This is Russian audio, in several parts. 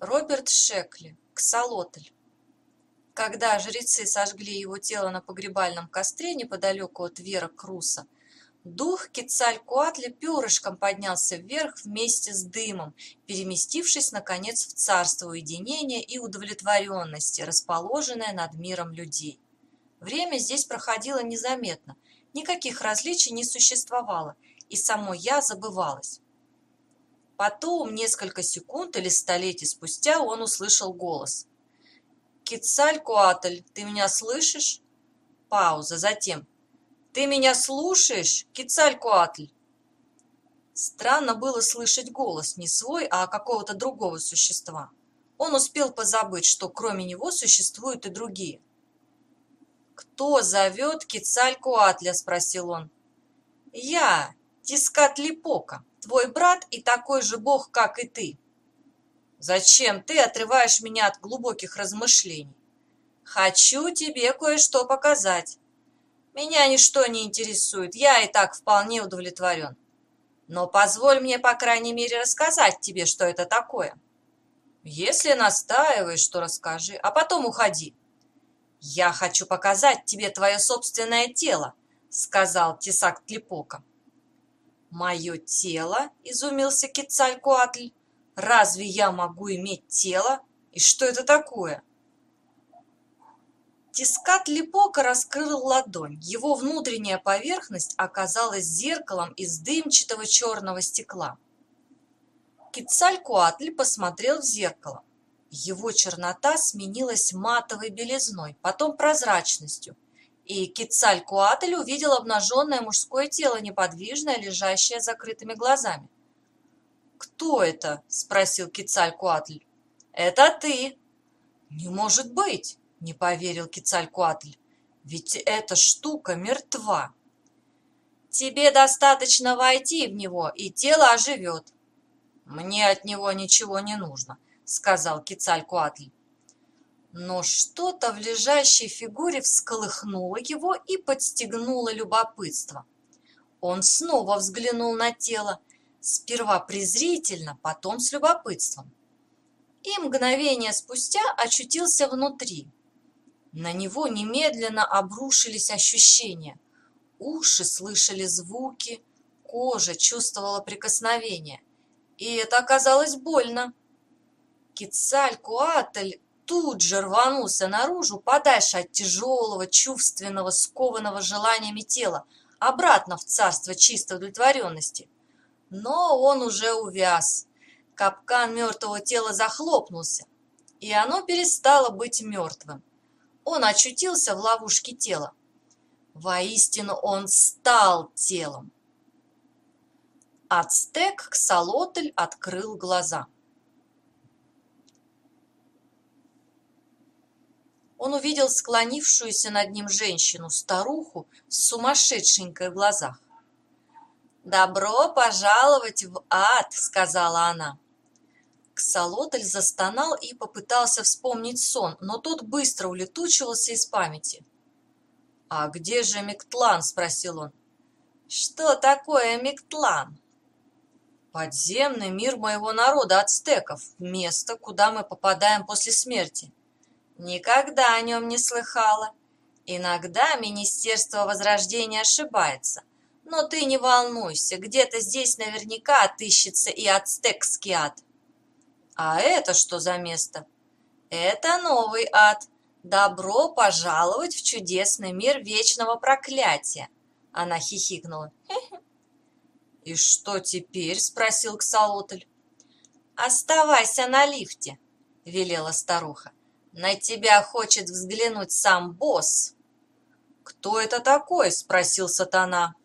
Роберт Шекли, Ксалотль. Когда жрецы сожгли его тело на погребальном костре неподалеку от Вера-Круса, дух Кецалькоатля перышком поднялся вверх вместе с дымом, переместившись, наконец, в царство уединения и удовлетворенности, расположенное над миром людей. Время здесь проходило незаметно, никаких различий не существовало, и само «я» забывалось. Потом, несколько секунд или столетий спустя, он услышал голос. «Кецалькоатль, ты меня слышишь?» Пауза, затем. «Ты меня слушаешь, Кецалькоатль?» Странно было слышать голос не свой, а какого-то другого существа. Он успел позабыть, что кроме него существуют и другие. «Кто зовет Кецалькоатля?» – спросил он. «Я, Тискатлипока, твой брат и такой же бог, как и ты». «Зачем ты отрываешь меня от глубоких размышлений?» «Хочу тебе кое-что показать. Меня ничто не интересует, я и так вполне удовлетворен. Но позволь мне, по крайней мере, рассказать тебе, что это такое». «Если настаиваешь, то расскажи, а потом уходи». «Я хочу показать тебе твое собственное тело», — сказал Тесак-Тлипока. «Мое тело?» — изумился Кецалькоатль. «Разве я могу иметь тело? И что это такое?» Тискатлипока раскрыл ладонь. Его внутренняя поверхность оказалась зеркалом из дымчатого черного стекла. Кецалькоатль посмотрел в зеркало. Его чернота сменилась матовой белизной, потом прозрачностью, и Кецалькоатль увидел обнаженное мужское тело, неподвижное, лежащее с закрытыми глазами. «Кто это?» – спросил Кецалькоатль. «Это ты». «Не может быть!» – не поверил Кецалькоатль. «Ведь эта штука мертва». «Тебе достаточно войти в него, и тело оживет». «Мне от него ничего не нужно», — сказал Кецалькоатль. Но что-то в лежащей фигуре всколыхнуло его и подстегнуло любопытство. Он снова взглянул на тело, сперва презрительно, потом с любопытством. И мгновение спустя очутился внутри. На него немедленно обрушились ощущения. Уши слышали звуки, кожа чувствовала прикосновение. И это оказалось больно. Кецалькоатль тут же рванулся наружу, подальше от тяжелого, чувственного, скованного желаниями тела, обратно в царство чистой удовлетворенности. Но он уже увяз. Капкан мертвого тела захлопнулся, и оно перестало быть мертвым. Он очутился в ловушке тела. Воистину он стал телом. Ацтек Ксалотль открыл глаза. Он увидел склонившуюся над ним женщину, старуху с сумасшедшенькой в глазах. «Добро пожаловать в ад!» — сказала она. Ксалотль застонал и попытался вспомнить сон, но тот быстро улетучивался из памяти. «А где же Миктлан?» — спросил он. «Что такое Миктлан?» «Подземный мир моего народа, ацтеков, место, куда мы попадаем после смерти». «Никогда о нем не слыхала. Иногда Министерство Возрождения ошибается. Но ты не волнуйся, где-то здесь наверняка отыщется и ацтекский ад». «А это что за место?» «Это новый ад. Добро пожаловать в чудесный мир вечного проклятия». Она хихикнула. «И что теперь?» — спросил Ксалотль. «Оставайся на лифте», — велела старуха. «На тебя хочет взглянуть сам босс». «Кто это такой?» — спросил сатана.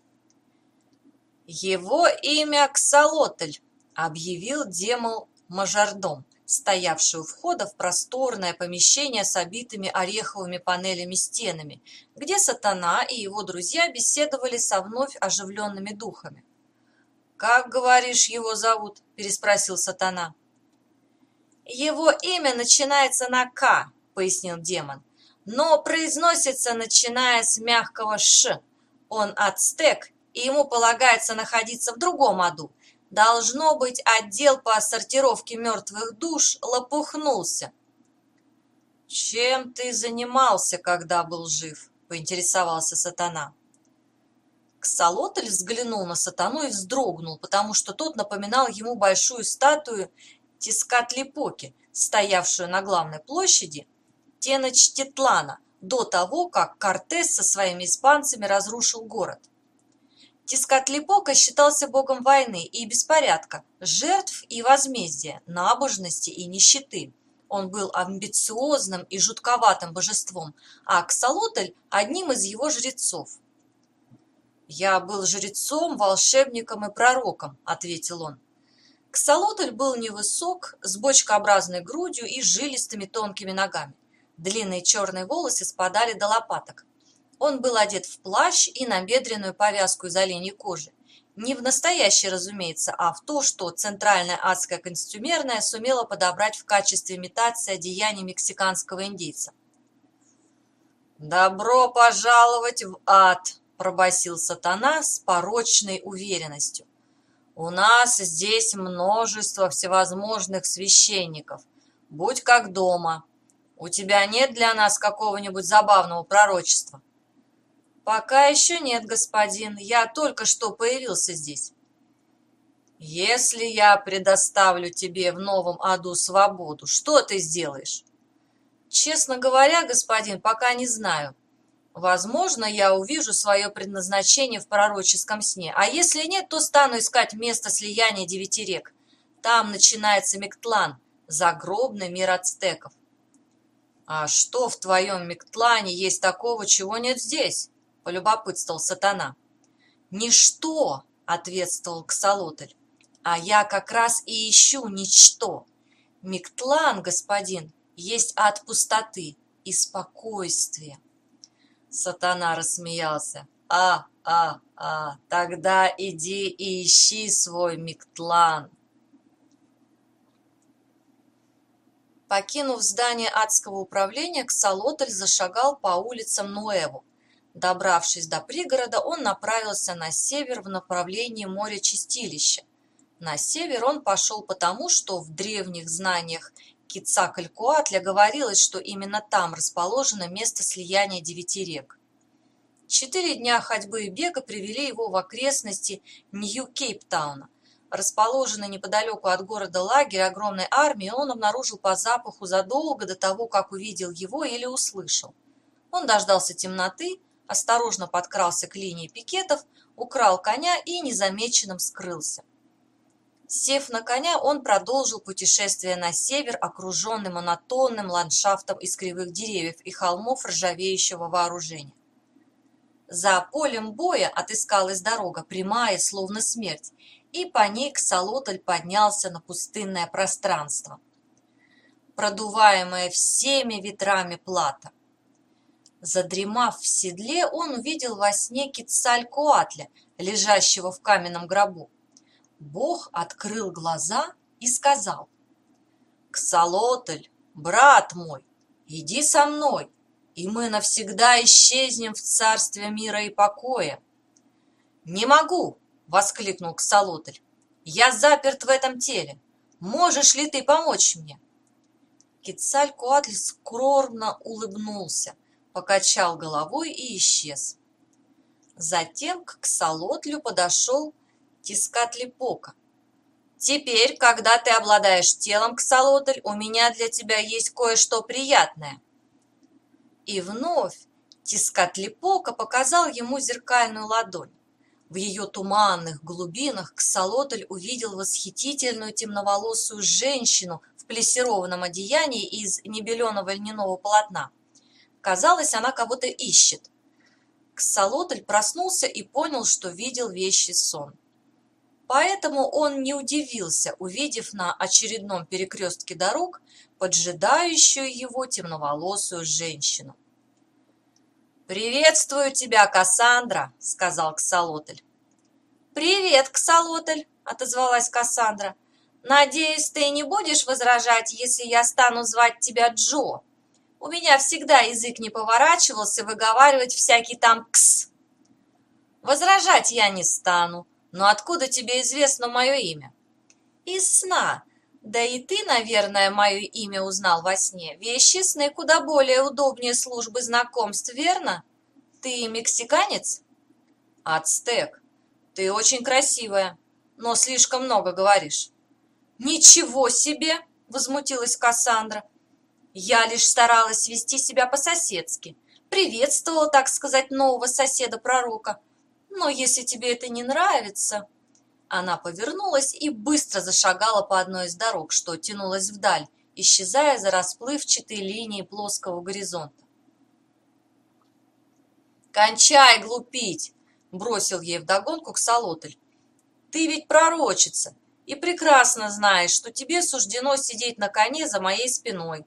«Его имя Ксалотль», — объявил демон-мажордом, стоявший у входа в просторное помещение с обитыми ореховыми панелями стенами, где сатана и его друзья беседовали со вновь оживленными духами. «Как, говоришь, его зовут?» – переспросил сатана. «Его имя начинается на «К», – пояснил демон, «но произносится, начиная с мягкого «Ш». Он ацтек, и ему полагается находиться в другом аду, Должно быть, отдел по сортировке мертвых душ лопухнулся. «Чем ты занимался, когда был жив?» — поинтересовался сатана. Ксалотль взглянул на сатану и вздрогнул, потому что тот напоминал ему большую статую Тескатлипоки, стоявшую на главной площади Теночтитлана до того, как Кортес со своими испанцами разрушил город. Тескатлипока считался богом войны и беспорядка, жертв и возмездия, набожности и нищеты. Он был амбициозным и жутковатым божеством, а Аксолотль – одним из его жрецов. «Я был жрецом, волшебником и пророком», – ответил он. Ксалотль был невысок, с бочкообразной грудью и жилистыми тонкими ногами. Длинные черные волосы спадали до лопаток. Он был одет в плащ и набедренную повязку из оленьей кожи. Не в настоящий, разумеется, а в то, что центральная адская костюмерная сумела подобрать в качестве имитации одеяний мексиканского индейца. «Добро пожаловать в ад!» – пробасил сатана с порочной уверенностью. «У нас здесь множество всевозможных священников. Будь как дома. У тебя нет для нас какого-нибудь забавного пророчества?» «Пока еще нет, господин. Я только что появился здесь». «Если я предоставлю тебе в новом аду свободу, что ты сделаешь?» «Честно говоря, господин, пока не знаю. Возможно, я увижу свое предназначение в пророческом сне, а если нет, то стану искать место слияния 9 рек. Там начинается Миктлан, загробный мир ацтеков». «А что в твоем Миктлане есть такого, чего нет здесь?» — полюбопытствовал сатана. «Ничто», — ответствовал Ксалотль, — «а я как раз и ищу ничто. Миктлан, господин, есть ад пустоты и спокойствия». Сатана рассмеялся. Тогда иди и ищи свой Миктлан». Покинув здание адского управления, Ксалотль зашагал по улицам Нуэву. Добравшись до пригорода, он направился на север в направлении моря Чистилища. На север он пошел потому, что в древних знаниях Кицакалькоатля говорилось, что именно там расположено место слияния 9 рек. 4 дня ходьбы и бега привели его в окрестности Нью-Кейптауна. Расположенный неподалеку от города лагерь огромной армии он обнаружил по запаху задолго до того, как увидел его или услышал. Он дождался темноты, осторожно подкрался к линии пикетов, украл коня и незамеченным скрылся. Сев на коня, он продолжил путешествие на север, окруженный монотонным ландшафтом из кривых деревьев и холмов ржавеющего вооружения. За полем боя отыскалась дорога, прямая, словно смерть, и по ней Ксалотль поднялся на пустынное пространство, продуваемое всеми ветрами плата. Задремав в седле, он увидел во сне Кицалькоатля, лежащего в каменном гробу. Бог открыл глаза и сказал: «Ксалотль, брат мой, иди со мной, и мы навсегда исчезнем в царстве мира и покоя». «Не могу!» — воскликнул Ксалотль. «Я заперт в этом теле. Можешь ли ты помочь мне?» Кицалькоатль скромно улыбнулся, покачал головой и исчез. Затем к Ксалотлю подошел Тескатлипока. «Теперь, когда ты обладаешь телом, Ксалотль, у меня для тебя есть кое-что приятное». И вновь Тескатлипока показал ему зеркальную ладонь. В ее туманных глубинах Ксалотль увидел восхитительную темноволосую женщину в плессированном одеянии из небеленого льняного полотна. Казалось, она кого-то ищет. Ксалотль проснулся и понял, что видел вещий сон. Поэтому он не удивился, увидев на очередном перекрестке дорог поджидающую его темноволосую женщину. «Приветствую тебя, Кассандра», — сказал Ксалотль. «Привет, Ксалотль», — отозвалась Кассандра. «Надеюсь, ты не будешь возражать, если я стану звать тебя Джо? У меня всегда язык не поворачивался выговаривать всякий там «кс». «Возражать я не стану», Но откуда тебе известно мое имя? Из сна. Да и ты, наверное, мое имя узнал во сне. Вещи сны куда более удобнее службы знакомств, верно? Ты мексиканец? Ацтек. Ты очень красивая, но слишком много говоришь. Ничего себе! Возмутилась Кассандра. Я лишь старалась вести себя по-соседски. Приветствовала, так сказать, нового соседа-пророка. Но если тебе это не нравится... Она повернулась и быстро зашагала по одной из дорог, что тянулась вдаль, исчезая за расплывчатой линией плоского горизонта. «Кончай глупить!» – бросил ей вдогонку Ксалотль. «Ты ведь пророчица и прекрасно знаешь, что тебе суждено сидеть на коне за моей спиной».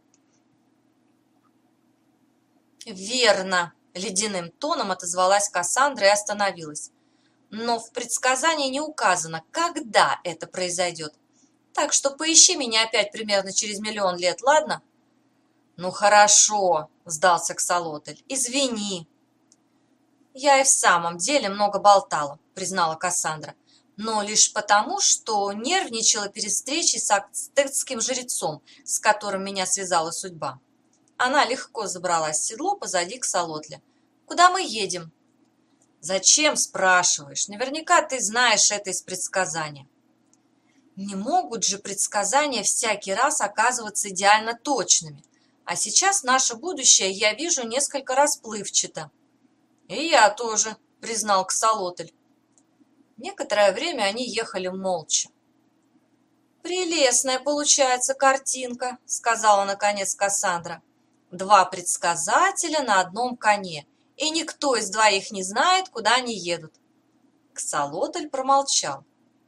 «Верно!» – ледяным тоном отозвалась Кассандра и остановилась. «Но в предсказании не указано, когда это произойдет. Так что поищи меня опять примерно через 1 000 000 лет, ладно?» «Ну хорошо», – сдался Ксалотль. «Извини». «Я и в самом деле много болтала», – признала Кассандра. «Но лишь потому, что нервничала перед встречей с ацтекским жрецом, с которым меня связала судьба». Она легко забралась в седло позади Ксалотля. «Куда мы едем?» «Зачем спрашиваешь? Наверняка ты знаешь это из предсказания». Не могут же предсказания всякий раз оказываться идеально точными. А сейчас наше будущее я вижу несколько расплывчато. «И я тоже», — признал Ксалотль. Некоторое время они ехали молча. «Прелестная получается картинка», — сказала наконец Кассандра. «Два предсказателя на одном коне, и никто из двоих не знает, куда они едут». Ксалотль промолчал.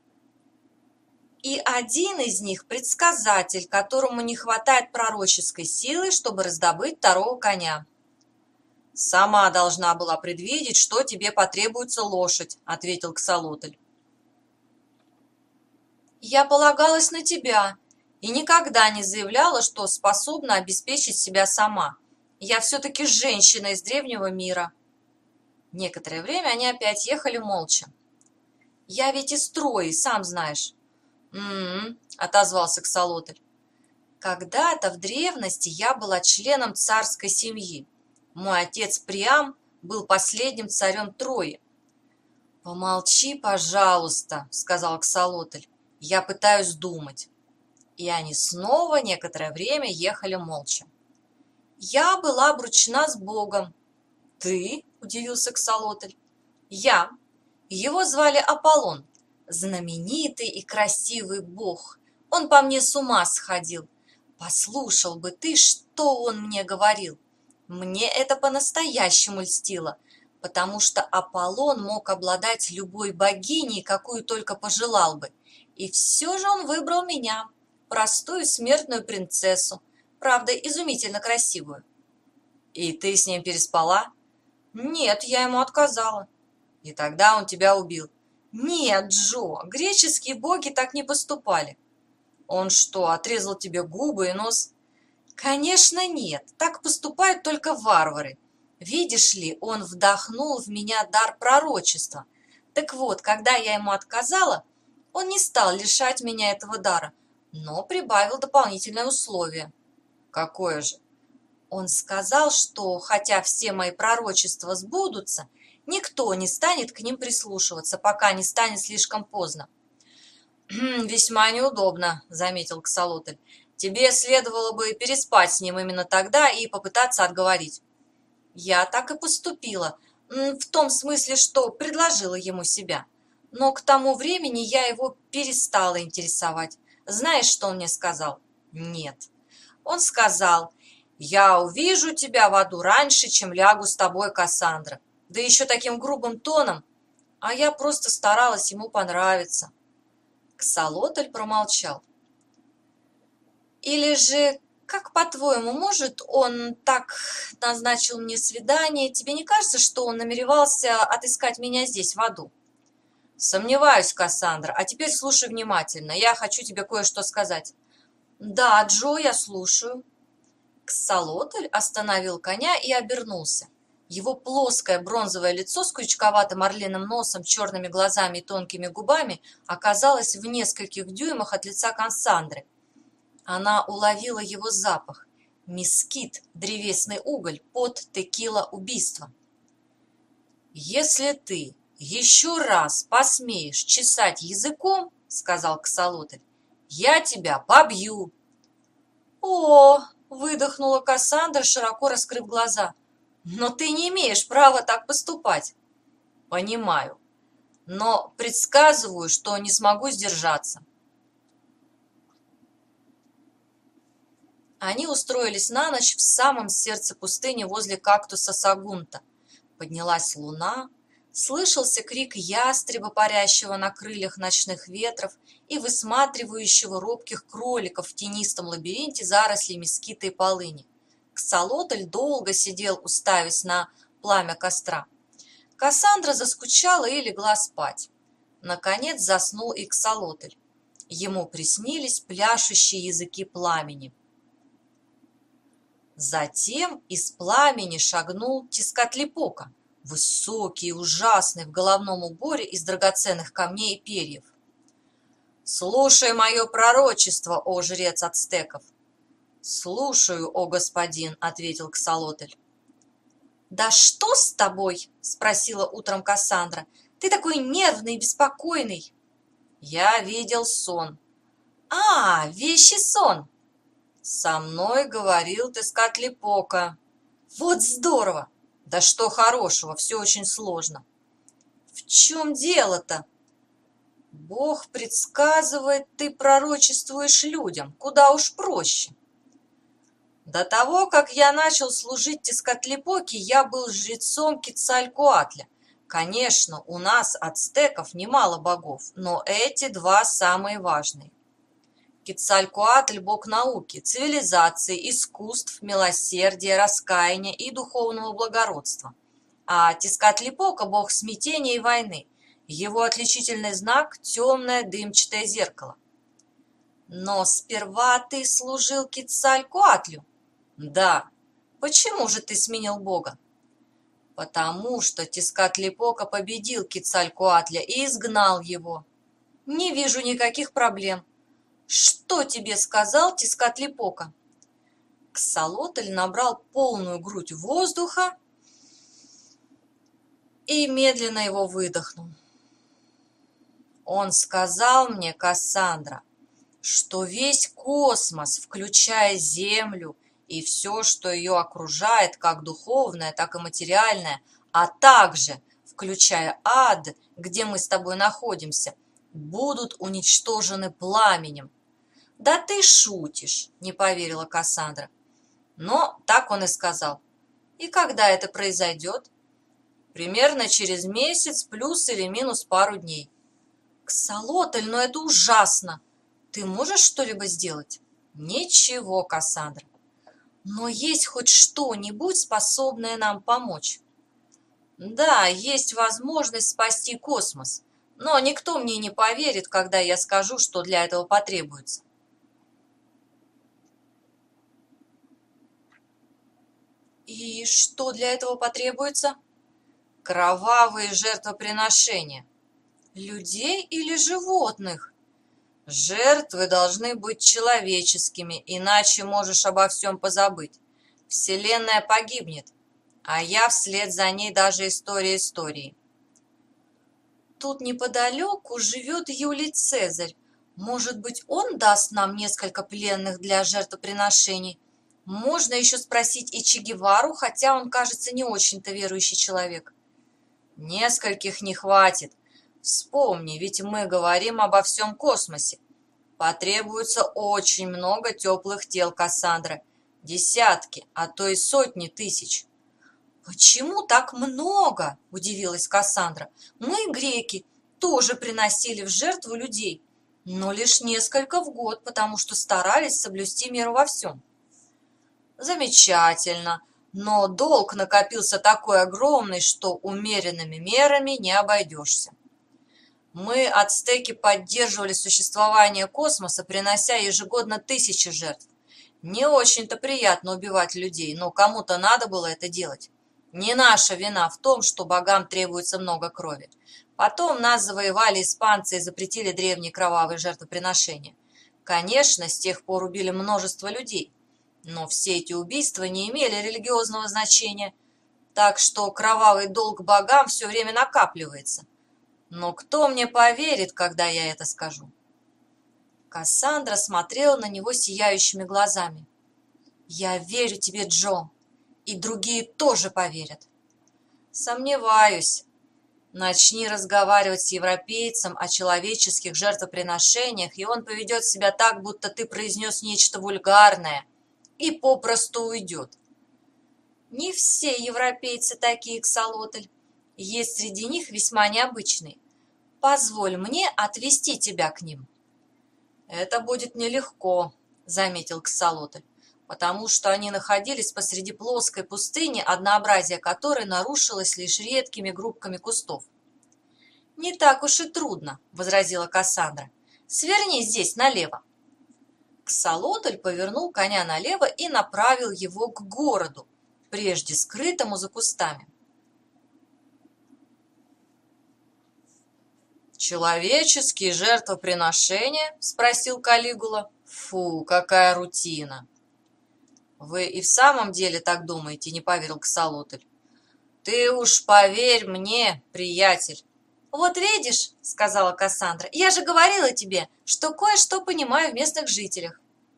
«И один из них предсказатель, которому не хватает пророческой силы, чтобы раздобыть второго коня». «Сама должна была предвидеть, что тебе потребуется лошадь», — ответил Ксалотль. «Я полагалась на тебя и никогда не заявляла, что способна обеспечить себя сама. Я все-таки женщина из древнего мира». Некоторое время они опять ехали молча. «Я ведь из Трои, сам знаешь». Отозвался Ксалотль. «Когда-то в древности я была членом царской семьи. Мой отец Приам был последним царем Трои». «Помолчи, пожалуйста», — сказал Ксалотль. «Я пытаюсь думать». И они снова некоторое время ехали молча. «Я была обручена с Богом». «Ты?» — удивился Ксалотль. «Я. Его звали Аполлон. Знаменитый и красивый бог. Он по мне с ума сходил. Послушал бы ты, что он мне говорил. Мне это по-настоящему льстило, потому что Аполлон мог обладать любой богиней, какую только пожелал бы. И все же он выбрал меня, простую смертную принцессу, правда, изумительно красивую». «И ты с ним переспала?» «Нет, я ему отказала». «И тогда он тебя убил?» «Нет, Джо, греческие боги так не поступали». «Он что, отрезал тебе губы и нос?» «Конечно нет, так поступают только варвары. Видишь ли, он вдохнул в меня дар пророчества. Так вот, когда я ему отказала, он не стал лишать меня этого дара, но прибавил дополнительное условие». «Какое же?» «Он сказал, что, хотя все мои пророчества сбудутся, никто не станет к ним прислушиваться, пока не станет слишком поздно». «Весьма неудобно», — заметил Ксалотль. «Тебе следовало бы переспать с ним именно тогда и попытаться отговорить». «Я так и поступила, в том смысле, что предложила ему себя. Но к тому времени я его перестала интересовать. Знаешь, что он мне сказал?» «Нет». Он сказал: «Я увижу тебя в аду раньше, чем лягу с тобой, Кассандра». Да еще таким грубым тоном. А я просто старалась ему понравиться. Ксалотль промолчал. «Или же, как по-твоему, может, он так назначил мне свидание? Тебе не кажется, что он намеревался отыскать меня здесь, в аду?» «Сомневаюсь, Кассандра. А теперь слушай внимательно. Я хочу тебе кое-что сказать». «Да, Джо, я слушаю». Ксалотль остановил коня и обернулся. Его плоское бронзовое лицо с крючковатым орлиным носом, черными глазами и тонкими губами оказалось в нескольких дюймах от лица Кассандры. Она уловила его запах. Мескит, древесный уголь, пот, текила, убийство. «Если ты еще раз посмеешь чесать языком, — сказал Ксалотль, — я тебя побью». «О!» — выдохнула Кассандра, широко раскрыв глаза. «Но ты не имеешь права так поступать». «Понимаю, но предсказываю, что не смогу сдержаться». Они устроились на ночь в самом сердце пустыни возле кактуса Сагунта. Поднялась луна, слышался крик ястреба, парящего на крыльях ночных ветров и высматривающего робких кроликов в тенистом лабиринте зарослей мескита и полыни. Ксалотль долго сидел, уставясь на пламя костра. Кассандра заскучала и легла спать. Наконец заснул и Ксалотль. Ему приснились пляшущие языки пламени. Затем из пламени шагнул Тискатлипока, высокий и ужасный, в головном уборе из драгоценных камней и перьев. «Слушай мое пророчество, о жрец ацтеков!» «Слушаю, о господин», — ответил Ксалотль. «Да что с тобой?» — спросила утром Кассандра. «Ты такой нервный и беспокойный». «Я видел сон». «А, вещий сон!» «Со мной говорил Тискатлипока». «Вот здорово!» «Да что хорошего, все очень сложно». «В чем дело-то?» «Бог предсказывает, ты пророчествуешь людям, куда уж проще». До того, как я начал служить Тискатлипоке, я был жрецом Кецалькоатля. Конечно, у нас, ацтеков, немало богов, но эти два самые важные. Кецалькоатль – бог науки, цивилизации, искусств, милосердия, раскаяния и духовного благородства. А Тискатлипока – бог смятения и войны. Его отличительный знак – темное дымчатое зеркало. Но сперва ты служил Кецалькоатлю? Да. Почему же ты сменил бога? Потому что Тискатлипока победил Кецалькоатля и изгнал его. Не вижу никаких проблем. Что тебе сказал Тискатлипока? Ксалотль набрал полную грудь воздуха и медленно его выдохнул. Он сказал мне, Кассандра, что весь космос, включая Землю и все, что ее окружает, как духовное, так и материальное, а также, включая ад, где мы с тобой находимся, будут уничтожены пламенем. «Да ты шутишь», — не поверила Кассандра. Но так он и сказал. «И когда это произойдет?» «Примерно через месяц, плюс или минус пару дней». «Ксалотль, но это ужасно! Ты можешь что-либо сделать?» «Ничего, Кассандра. Но есть хоть что-нибудь, способное нам помочь?» «Да, есть возможность спасти космос, но никто мне не поверит, когда я скажу, что для этого потребуется». «И что для этого потребуется?» «Кровавые жертвоприношения». «Людей или животных?» «Жертвы должны быть человеческими, иначе можешь обо всем позабыть. Вселенная погибнет, а я вслед за ней даже история истории». «Тут неподалеку живет Юлий Цезарь. Может быть, он даст нам несколько пленных для жертвоприношений? Можно еще спросить и Че Гевару, хотя он, кажется, не очень-то верующий человек». «Нескольких не хватит. Вспомни, ведь мы говорим обо всем космосе. Потребуется очень много теплых тел, Кассандра. Десятки, а то и сотни тысяч». «Почему так много?» – удивилась Кассандра. «Мы, греки, тоже приносили в жертву людей, но лишь несколько в год, потому что старались соблюсти меру во всем». «Замечательно, но долг накопился такой огромный, что умеренными мерами не обойдешься. Мы, ацтеки, поддерживали существование космоса, принося ежегодно тысячи жертв. Не очень-то приятно убивать людей, но кому-то надо было это делать. Не наша вина в том, что богам требуется много крови. Потом нас завоевали испанцы и запретили древние кровавые жертвоприношения. Конечно, с тех пор убили множество людей, но все эти убийства не имели религиозного значения, так что кровавый долг богам все время накапливается. Но кто мне поверит, когда я это скажу? Кассандра смотрела на него сияющими глазами. «Я верю тебе, Джо, и другие тоже поверят». «Сомневаюсь. Начни разговаривать с европейцем о человеческих жертвоприношениях, и он поведет себя так, будто ты произнес нечто вульгарное, и попросту уйдет». «Не все европейцы такие, Ксалотль. Есть среди них весьма необычные. Позволь мне отвести тебя к ним». «Это будет нелегко», — заметил Ксалотль, потому что они находились посреди плоской пустыни, однообразие которой нарушилось лишь редкими группками кустов. «Не так уж и трудно», — возразила Кассандра. «Сверни здесь налево». Ксалотль повернул коня налево и направил его к городу, прежде скрытому за кустами. «Человеческие жертвоприношения?» — спросил Калигула. «Фу, какая рутина!» «Вы и в самом деле так думаете?» — не поверил Ксалотль. «Ты уж поверь мне, приятель». «Вот видишь, — сказала Кассандра, — я же говорила тебе, что кое-что понимаю в местных жителях».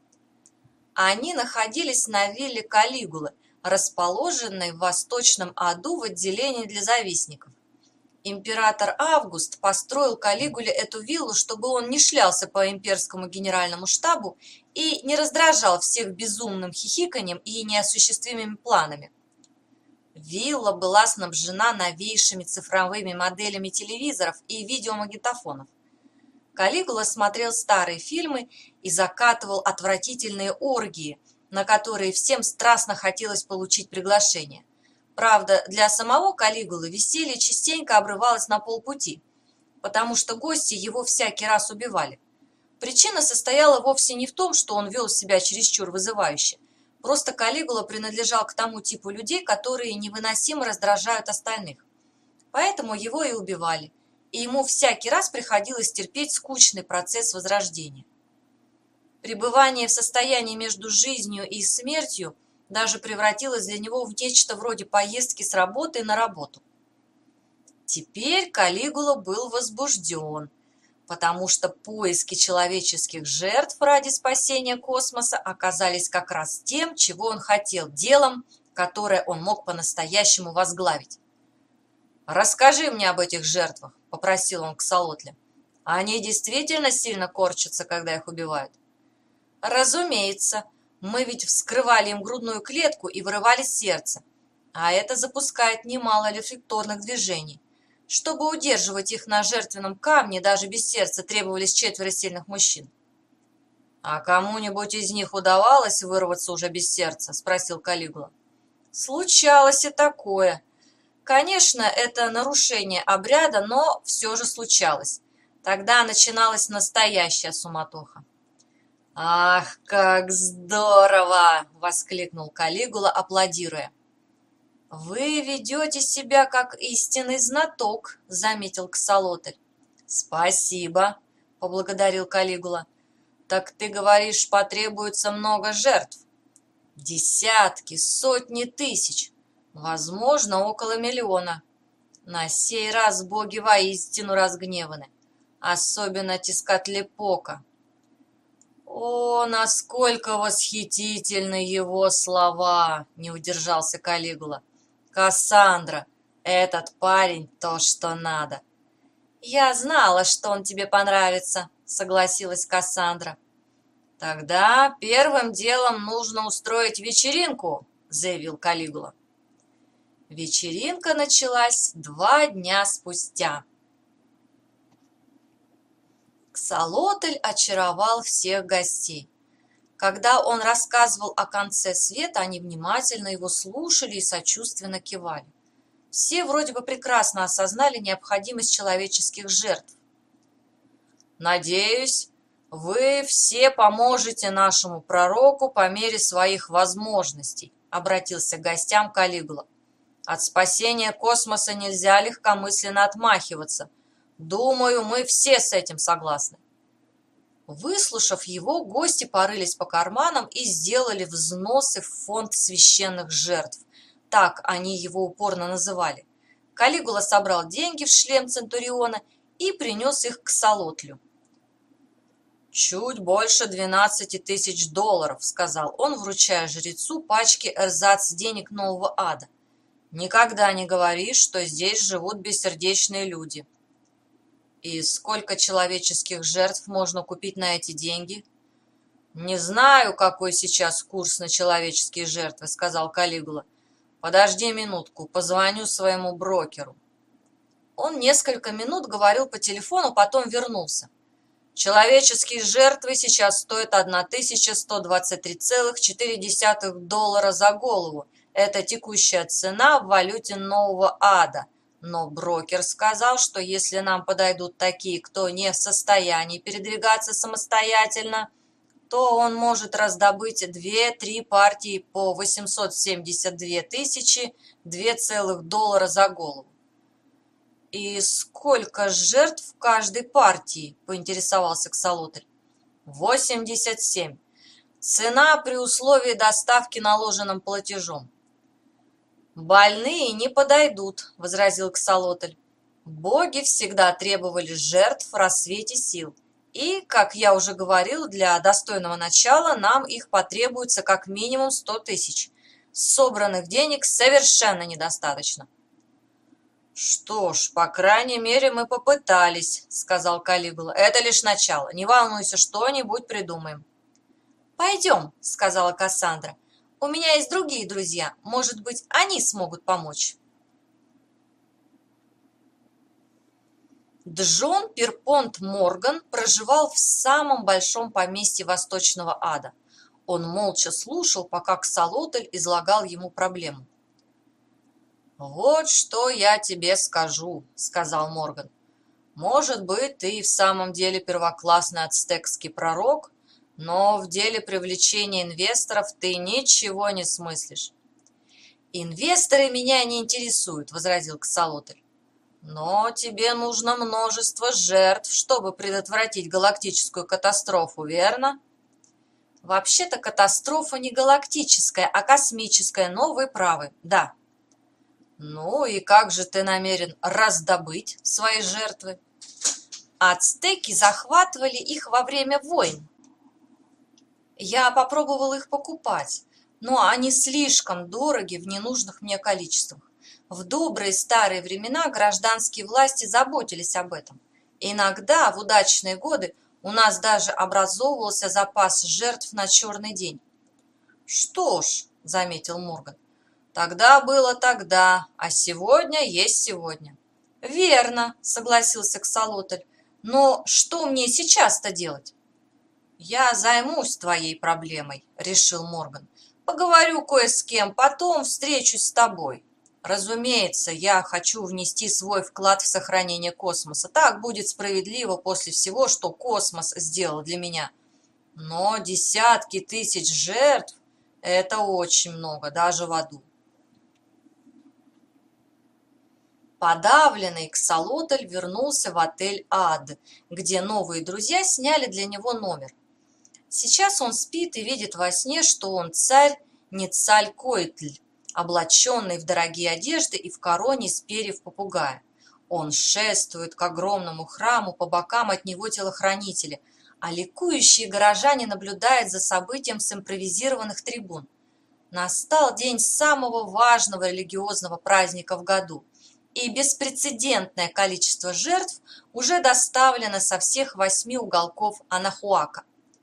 Они находились на вилле Калигулы, расположенной в Восточном Аду в отделении для завистников. Император Август построил Калигуле эту виллу, чтобы он не шлялся по имперскому генеральному штабу и не раздражал всех безумным хихиканьем и неосуществимыми планами. Вилла была снабжена новейшими цифровыми моделями телевизоров и видеомагнитофонов. Калигула смотрел старые фильмы и закатывал отвратительные оргии, на которые всем страстно хотелось получить приглашение. Правда, для самого Калигулы веселье частенько обрывалось на полпути, потому что гости его всякий раз убивали. Причина состояла вовсе не в том, что он вел себя чересчур вызывающе. Просто Калигула принадлежал к тому типу людей, которые невыносимо раздражают остальных. Поэтому его и убивали, и ему всякий раз приходилось терпеть скучный процесс возрождения. Пребывание в состоянии между жизнью и смертью даже превратилось для него в нечто вроде поездки с работы на работу. Теперь Калигула был возбужден, потому что поиски человеческих жертв ради спасения космоса оказались как раз тем, чего он хотел, делом, которое он мог по-настоящему возглавить. «Расскажи мне об этих жертвах», — попросил он Ксалотля. «Они действительно сильно корчатся, когда их убивают?» «Разумеется. Мы ведь вскрывали им грудную клетку и вырывали сердце, а это запускает немало рефлекторных движений. Чтобы удерживать их на жертвенном камне, даже без сердца требовались 4 сильных мужчин». «А кому-нибудь из них удавалось вырваться уже без сердца?» — спросил Калигула. «Случалось и такое. Конечно, это нарушение обряда, но все же случалось. Тогда начиналась настоящая суматоха». «Ах, как здорово!» — воскликнул Калигула, аплодируя. «Вы ведете себя как истинный знаток», — заметил Ксалотль. «Спасибо», — поблагодарил Калигула. «Так ты говоришь, потребуется много жертв?» «Десятки, сотни тысяч, возможно, около миллиона. На сей раз боги воистину разгневаны, особенно Тескатлипока». «О, насколько восхитительны его слова!» — не удержался Калигула. «Кассандра, этот парень то, что надо». «Я знала, что он тебе понравится», — согласилась Кассандра. «Тогда первым делом нужно устроить вечеринку», — заявил Калигула. Вечеринка началась 2 дня спустя. Ксалотль очаровал всех гостей. Когда он рассказывал о конце света, они внимательно его слушали и сочувственно кивали. Все вроде бы прекрасно осознали необходимость человеческих жертв. «Надеюсь, вы все поможете нашему пророку по мере своих возможностей», — обратился к гостям Калигула. От спасения космоса нельзя легкомысленно отмахиваться. Думаю, мы все с этим согласны. Выслушав его, гости порылись по карманам и сделали взносы в фонд священных жертв. Так они его упорно называли. Калигула собрал деньги в шлем Центуриона и принес их к Ксалотлю. «Чуть больше 12 тысяч долларов», — сказал он, вручая жрецу пачки эрзац денег нового ада. «Никогда не говори, что здесь живут бессердечные люди». «И сколько человеческих жертв можно купить на эти деньги?» «Не знаю, какой сейчас курс на человеческие жертвы», — сказал Калигула. «Подожди минутку, позвоню своему брокеру». Он несколько минут говорил по телефону, потом вернулся. «Человеческие жертвы сейчас стоят 1123,4 доллара за голову. Это текущая цена в валюте нового ада. Но брокер сказал, что если нам подойдут такие, кто не в состоянии передвигаться самостоятельно, то он может раздобыть 2-3 партии по 872 тысячи $2 за голову». «И сколько жертв в каждой партии?» – поинтересовался Ксалотль. 87. Цена при условии доставки наложенным платежом. «Больные не подойдут», – возразил Ксалотль. «Боги всегда требовали жертв в рассвете сил. И, как я уже говорил, для достойного начала нам их потребуется как минимум 100 тысяч. Собранных денег совершенно недостаточно». «Что ж, по крайней мере, мы попытались», — сказал Калигула. «Это лишь начало. Не волнуйся, что-нибудь придумаем». «Пойдем», — сказала Кассандра. «У меня есть другие друзья. Может быть, они смогут помочь». Джон Перпонт Морган проживал в самом большом поместье Восточного Ада. Он молча слушал, пока Ксалотль излагал ему проблему. «Вот что я тебе скажу», — сказал Морган. «Может быть, ты и в самом деле первоклассный ацтекский пророк, но в деле привлечения инвесторов ты ничего не смыслишь». «Инвесторы меня не интересуют», — возразил Ксалотль. «Но тебе нужно множество жертв, чтобы предотвратить галактическую катастрофу, верно?» «Вообще-то катастрофа не галактическая, а космическая, но вы правы, да». «Ну и как же ты намерен раздобыть свои жертвы?» «Ацтеки захватывали их во время войн. Я попробовал их покупать, но они слишком дороги в ненужных мне количествах. В добрые старые времена гражданские власти заботились об этом. Иногда в удачные годы у нас даже образовывался запас жертв на черный день». «Что ж», — заметил Морган, — «тогда было тогда, а сегодня есть сегодня». «Верно», — согласился Ксалотль, — «но что мне сейчас-то делать?» «Я займусь твоей проблемой», — решил Морган. «Поговорю кое с кем, потом встречусь с тобой. Разумеется, я хочу внести свой вклад в сохранение космоса. Так будет справедливо после всего, что космос сделал для меня. Но десятки тысяч жертв — это очень много, даже в аду». Подавленный Ксалотль вернулся в отель «Ад», где новые друзья сняли для него номер. Сейчас он спит и видит во сне, что он царь Нецалькоитль, облаченный в дорогие одежды и в короне из перьев попугая. Он шествует к огромному храму, по бокам от него телохранители, а ликующие горожане наблюдают за событием с импровизированных трибун. Настал день самого важного религиозного праздника в году, и беспрецедентное количество жертв уже доставлено со всех 8 уголков Анахуака.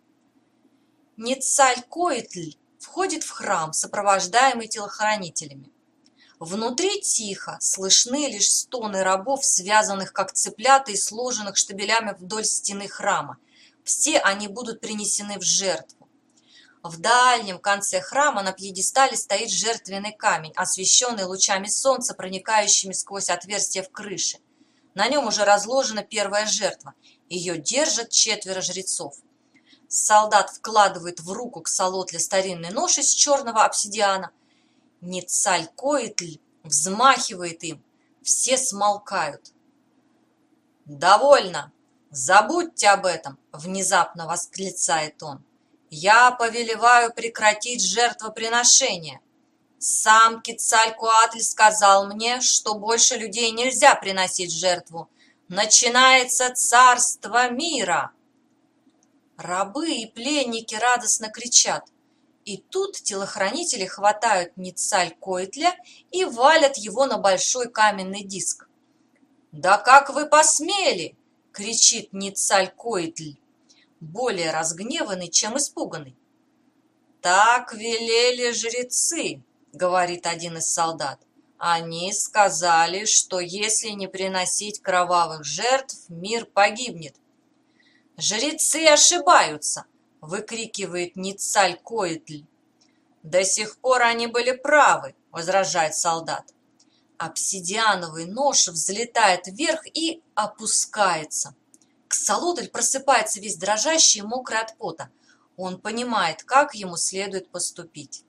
Нецалькоитль входит в храм, сопровождаемый телохранителями. Внутри тихо, слышны лишь стоны рабов, связанных как цыплята и сложенных штабелями вдоль стены храма. Все они будут принесены в жертву. В дальнем конце храма на пьедестале стоит жертвенный камень, освещенный лучами солнца, проникающими сквозь отверстие в крыше. На нем уже разложена первая жертва. Ее держат 4 жрецов. Солдат вкладывает в руку Ксалотля старинный нож из черного обсидиана. Нецалькоитль взмахивает им, все смолкают. «Довольно! Забудьте об этом!» – внезапно восклицает он. «Я повелеваю прекратить жертвоприношение. Сам Кецалькоатль сказал мне, что больше людей нельзя приносить в жертву. Начинается царство мира!» Рабы и пленники радостно кричат. И тут телохранители хватают Ницалькоатля и валят его на большой каменный диск. «Да как вы посмели!» – кричит Ницалькоатль, более разгневанный, чем испуганный. «Так велели жрецы», – говорит один из солдат. «Они сказали, что если не приносить кровавых жертв, мир погибнет». «Жрецы ошибаются!» – выкрикивает Ницалькоатль. «До сих пор они были правы», – возражает солдат. Обсидиановый нож взлетает вверх и опускается. Ксалотль просыпается весь дрожащий и мокрый от пота. Он понимает, как ему следует поступить.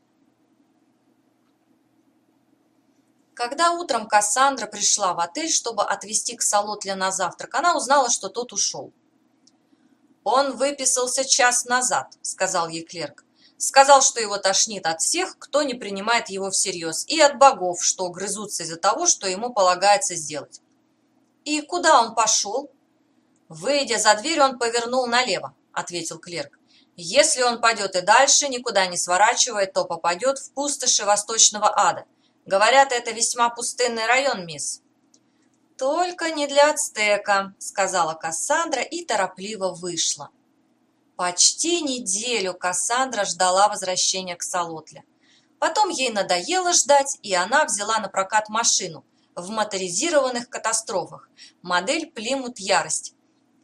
Когда утром Кассандра пришла в отель, чтобы отвезти Ксалотля на завтрак, она узнала, что тот ушел. «Он выписался час назад», – сказал ей клерк. «Сказал, что его тошнит от всех, кто не принимает его всерьез, и от богов, что грызутся из-за того, что ему полагается сделать». «И куда он пошел?» «Выйдя за дверь, он повернул налево», – ответил клерк. «Если он пойдет и дальше, никуда не сворачивая, то попадет в пустоши Восточного Ада. Говорят, это весьма пустынный район, мисс». «Только не для ацтека», – сказала Кассандра и торопливо вышла. Почти неделю Кассандра ждала возвращения Ксалотля. Потом ей надоело ждать, и она взяла на прокат машину в моторизированных катастрофах, модель Плимут Ярость,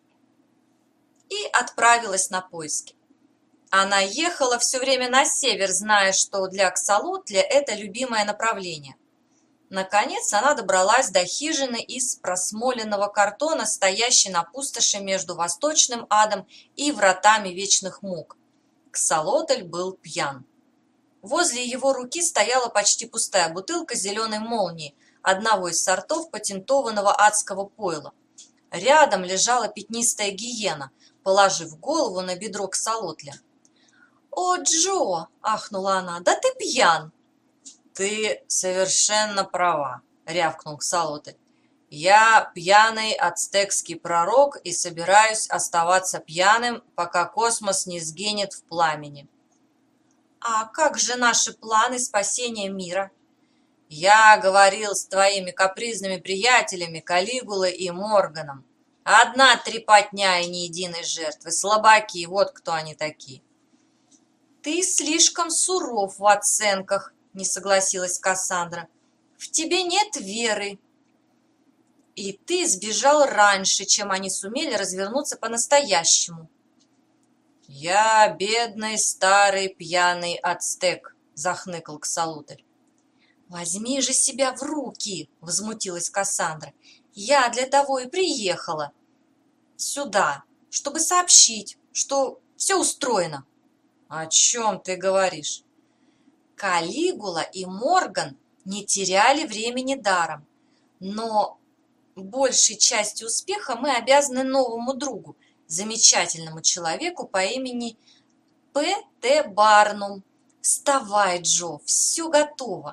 и отправилась на поиски. Она ехала все время на север, зная, что для Ксалотля это любимое направление. Наконец она добралась до хижины из просмоленного картона, стоящей на пустоши между Восточным Адом и Вратами Вечных Мук. Ксалотль был пьян. Возле его руки стояла почти пустая бутылка зеленой молнии, одного из сортов патентованного адского пойла. Рядом лежала пятнистая гиена, положив голову на бедро Ксалотля. «О, Джо!» – ахнула она. «Да ты пьян!» «Ты совершенно права», — рявкнул Ксалотль. «Я пьяный ацтекский пророк и собираюсь оставаться пьяным, пока космос не сгинет в пламени». «А как же наши планы спасения мира?» «Я говорил с твоими капризными приятелями Калигулой и Морганом. Одна трепотня и ни единой жертвы, слабаки, вот кто они такие». «Ты слишком суров в оценках», — не согласилась Кассандра. «В тебе нет веры. И ты сбежал раньше, чем они сумели развернуться по-настоящему». «Я бедный старый пьяный ацтек», — захныкал Ксалотль. «Возьми же себя в руки», — возмутилась Кассандра. «Я для того и приехала сюда, чтобы сообщить, что все устроено». «О чем ты говоришь?» Калигула и Морган не теряли времени даром, но большей частью успеха мы обязаны новому другу, замечательному человеку по имени П.Т. Барнум. Вставай, Джо, все готово.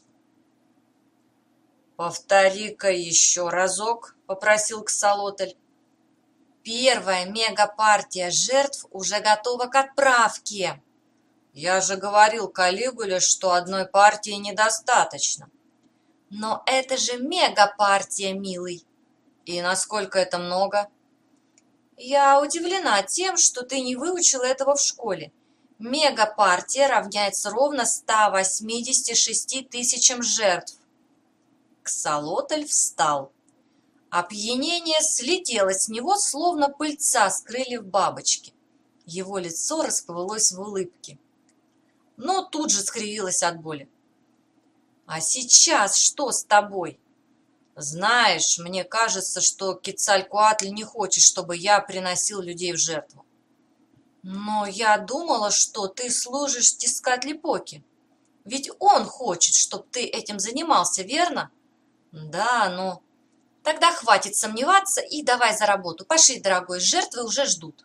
«Повтори-ка еще разок», — попросил Ксалотль. «Первая мегапартия жертв уже готова к отправке». «Я же говорил Калигуле, что одной партии недостаточно». «Но это же мегапартия, милый». «И насколько это много?» «Я удивлена тем, что ты не выучил этого в школе. Мегапартия равняется ровно 186 тысячам жертв». Ксалотль встал. Опьянение слетело с него, словно пыльца с крыльев бабочки. Его лицо расплылось в улыбке, но тут же скривилось от боли. «А сейчас что с тобой?» «Знаешь, мне кажется, что Кецалькоатль не хочет, чтобы я приносил людей в жертву». «Но я думала, что ты служишь Тескатлипоке». Ведь он хочет, чтобы ты этим занимался, верно? Да, ну... Тогда хватит сомневаться и давай за работу. Пошли, дорогой, жертвы уже ждут.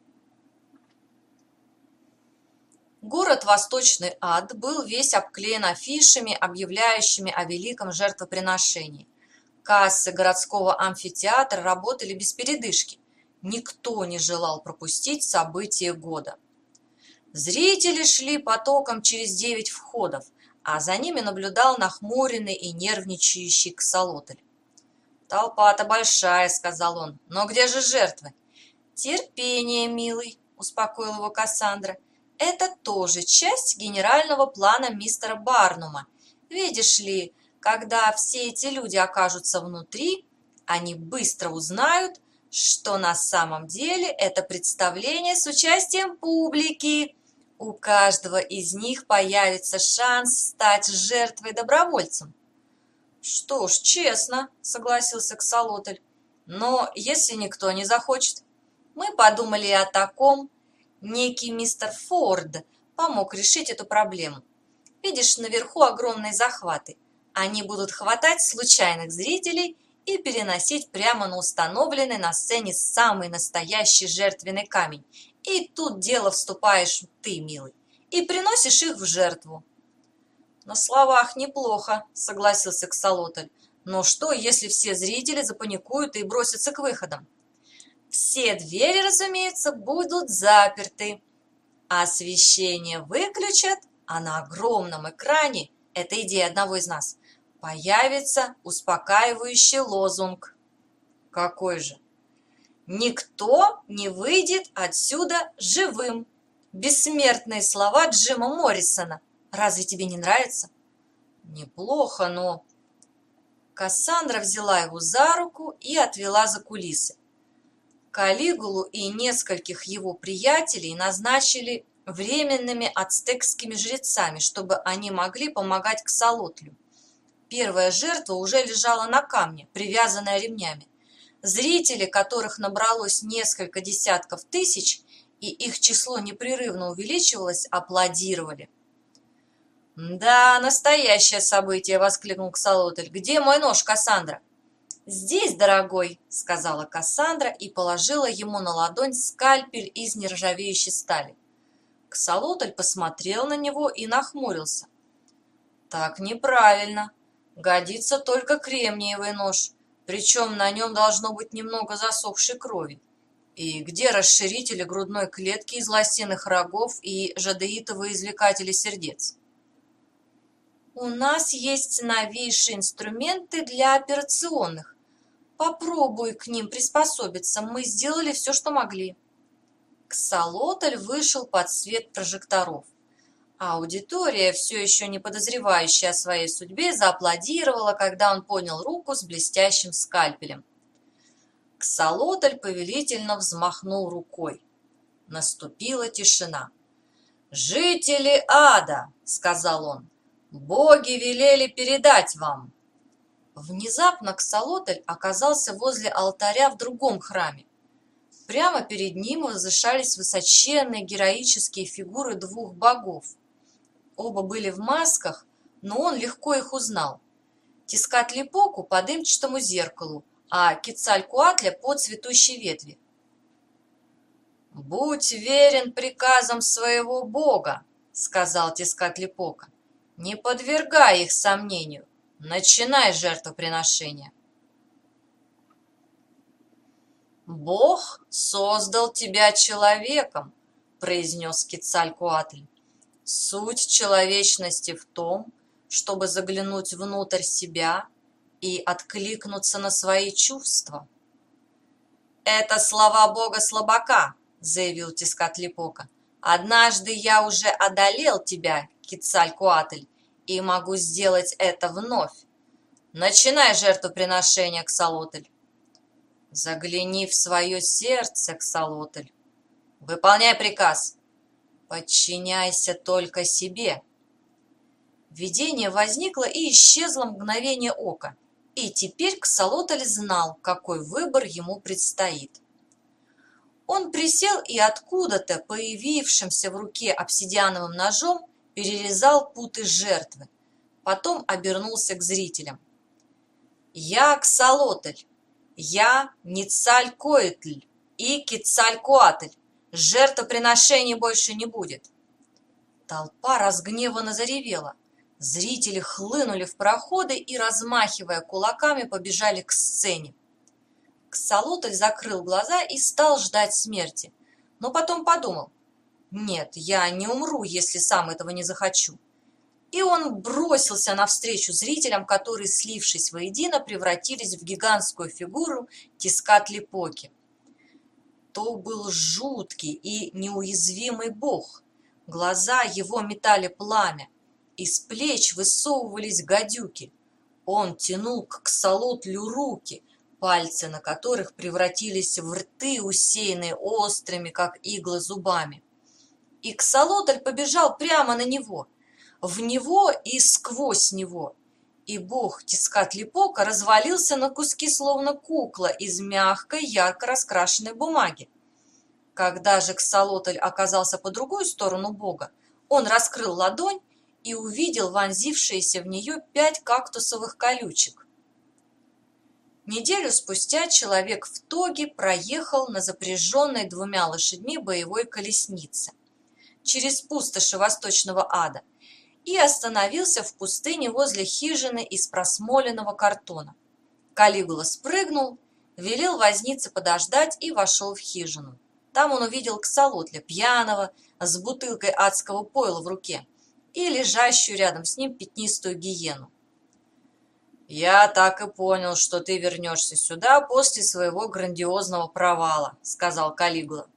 Город Восточный Ад был весь обклеен афишами, объявляющими о великом жертвоприношении. Кассы городского амфитеатра работали без передышки. Никто не желал пропустить события года. Зрители шли потоком через 9 входов, а за ними наблюдал нахмуренный и нервничающий ксалотль. «Толпа-то большая», — сказал он, — «но где же жертвы?» «Терпение, милый», — успокоила его Кассандра. «Это тоже часть генерального плана мистера Барнума. Видишь ли, когда все эти люди окажутся внутри, они быстро узнают, что на самом деле это представление с участием публики. У каждого из них появится шанс стать жертвой-добровольцем». «Что ж, честно», — согласился ксалотль. «Но если никто не захочет?» «Мы подумали о таком. Некий мистер Форд помог решить эту проблему. Видишь, наверху огромные захваты. Они будут хватать случайных зрителей и переносить прямо на установленный на сцене самый настоящий жертвенный камень. И тут дело вступаешь ты, милый, и приносишь их в жертву». «На словах неплохо», — согласился ксалотль. «Но что, если все зрители запаникуют и бросятся к выходам?» «Все двери, разумеется, будут заперты. Освещение выключат, а на огромном экране, это идея одного из нас, появится успокаивающий лозунг». «Какой же?» «Никто не выйдет отсюда живым». Бессмертные слова Джима Моррисона. Разве тебе не нравится? Неплохо, но... Кассандра взяла его за руку и отвела за кулисы. Калигулу и нескольких его приятелей назначили временными ацтекскими жрецами, чтобы они могли помогать ксалотлю. Первая жертва уже лежала на камне, привязанная ремнями. Зрители, которых набралось несколько десятков тысяч, и их число непрерывно увеличивалось, аплодировали. «Да, настоящее событие!» — воскликнул ксалотль. «Где мой нож, Кассандра?» «Здесь, дорогой!» — сказала Кассандра и положила ему на ладонь скальпель из нержавеющей стали. Ксалотль посмотрел на него и нахмурился. «Так неправильно. Годится только кремниевый нож, причем на нем должно быть немного засохшей крови. И где расширители грудной клетки из лосиных рогов и жадеитовые извлекатели сердец?» «У нас есть новейшие инструменты для операционных. Попробуй к ним приспособиться. Мы сделали все, что могли». Ксалотль вышел под свет прожекторов. Аудитория, все еще не подозревающая о своей судьбе, зааплодировала, когда он поднял руку с блестящим скальпелем. Ксалотль повелительно взмахнул рукой. Наступила тишина. «Жители ада!» — сказал он. «Боги велели передать вам». Внезапно ксалотль оказался возле алтаря в другом храме. Прямо перед ним возвышались высоченные героические фигуры двух богов. Оба были в масках, но он легко их узнал. Тискатлипоку по дымчатому зеркалу, а Кецалькоатля по цветущей ветви. «Будь верен приказам своего бога», — сказал Тискатлипока. «Не подвергай их сомнению. Начинай жертвоприношение». «Бог создал тебя человеком», — произнес Кецалькоатль. «Суть человечности в том, чтобы заглянуть внутрь себя и откликнуться на свои чувства». «Это слова бога-слабака», — заявил Тискатлипока. «Однажды я уже одолел тебя, Кецалькоатль, и могу сделать это вновь. Начинай жертвоприношение, ксалотль». «Загляни в свое сердце, ксалотль. Выполняй приказ. Подчиняйся только себе». Видение возникло и исчезло в мгновение ока, и теперь ксалотль знал, какой выбор ему предстоит. Он присел и откуда-то, появившимся в руке обсидиановым ножом, перерезал путы жертвы, потом обернулся к зрителям. «Я Аксолотль, я Ницалькоэтль и Кецалькоатль. Жертвоприношений больше не будет». Толпа разгневанно заревела. Зрители хлынули в проходы и, размахивая кулаками, побежали к сцене. Ксалотль закрыл глаза и стал ждать смерти, но потом подумал: «Нет, я не умру, если сам этого не захочу». И он бросился навстречу зрителям, которые, слившись воедино, превратились в гигантскую фигуру Тескатлипоки. То был жуткий и неуязвимый бог. Глаза его метали пламя, из плеч высовывались гадюки. Он тянул к Ксалотлю руки, пальцы на которых превратились в рты, усеянные острыми, как иглы, зубами. И Ксалотль побежал прямо на него, в него и сквозь него, и бог Тескатлипока развалился на куски, словно кукла из мягкой, ярко раскрашенной бумаги. Когда же Ксалотль оказался по другую сторону бога, он раскрыл ладонь и увидел вонзившиеся в нее 5 кактусовых колючек. Неделю спустя человек в тоге проехал на запряженной 2 лошадьми боевой колеснице через пустоши Восточного Ада и остановился в пустыне возле хижины из просмоленного картона. Калигула спрыгнул, велел вознице подождать и вошел в хижину. Там он увидел Ксалотля, пьяного, с бутылкой адского пойла в руке, и лежащую рядом с ним пятнистую гиену. «Я так и понял, что ты вернешься сюда после своего грандиозного провала», — сказал Калигула.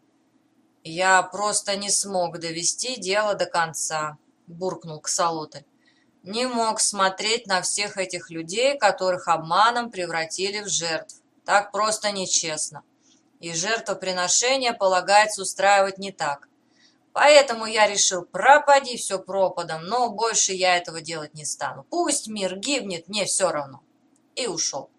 «Я просто не смог довести дело до конца», — буркнул Ксалотль. «Не мог смотреть на всех этих людей, которых обманом превратили в жертв. Так просто нечестно. И жертвоприношение полагается устраивать не так. Поэтому я решил, пропади все пропадом, но больше я этого делать не стану. Пусть мир гибнет, мне все равно». И ушел.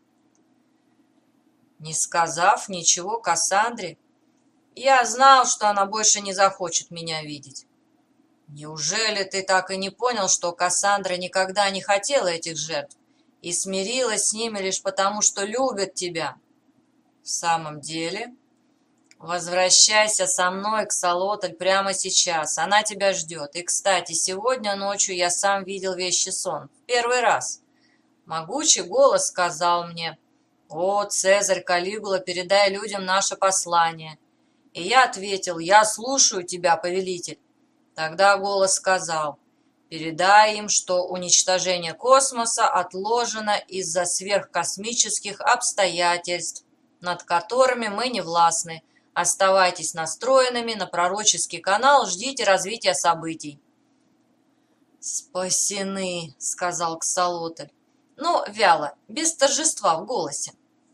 Не сказав ничего Кассандре, я знал, что она больше не захочет меня видеть. Неужели ты так и не понял, что Кассандра никогда не хотела этих жертв и смирилась с ними лишь потому, что любит тебя? В самом деле... Возвращайся со мной, Ксалотль, прямо сейчас. Она тебя ждет. И, кстати, сегодня ночью я сам видел вещий сон. В первый раз. Могучий голос сказал мне: «О, Цезарь Калигула, передай людям наше послание». И я ответил: «Я слушаю тебя, повелитель». Тогда голос сказал: «Передай им, что уничтожение космоса отложено из-за сверхкосмических обстоятельств, над которыми мы не властны. Оставайтесь настроенными на пророческий канал, ждите развития событий». «Спасены», — сказал Ксалотль, но вяло, без торжества в голосе.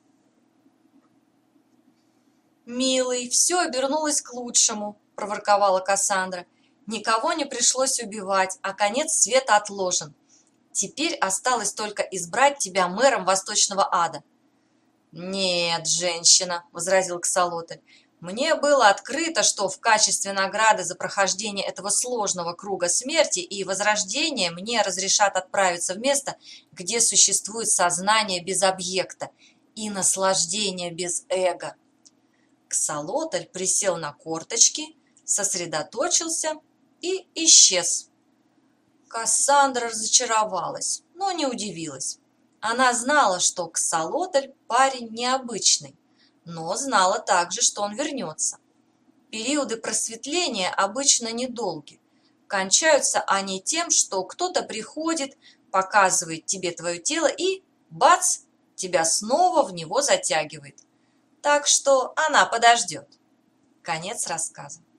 «Милый, все обернулось к лучшему», — проворковала Кассандра. «Никого не пришлось убивать, а конец света отложен. Теперь осталось только избрать тебя мэром Восточного Ада». «Нет, женщина», — возразил Ксалотль, — «мне было открыто, что в качестве награды за прохождение этого сложного круга смерти и возрождения мне разрешат отправиться в место, где существует сознание без объекта и наслаждение без эго». Ксалотль присел на корточки, сосредоточился и исчез. Кассандра разочаровалась, но не удивилась. Она знала, что Ксалотль парень необычный, но знала также, что он вернется. Периоды просветления обычно недолги. Кончаются они тем, что кто-то приходит, показывает тебе твое тело и, бац, тебя снова в него затягивает. Так что она подождет. Конец рассказа.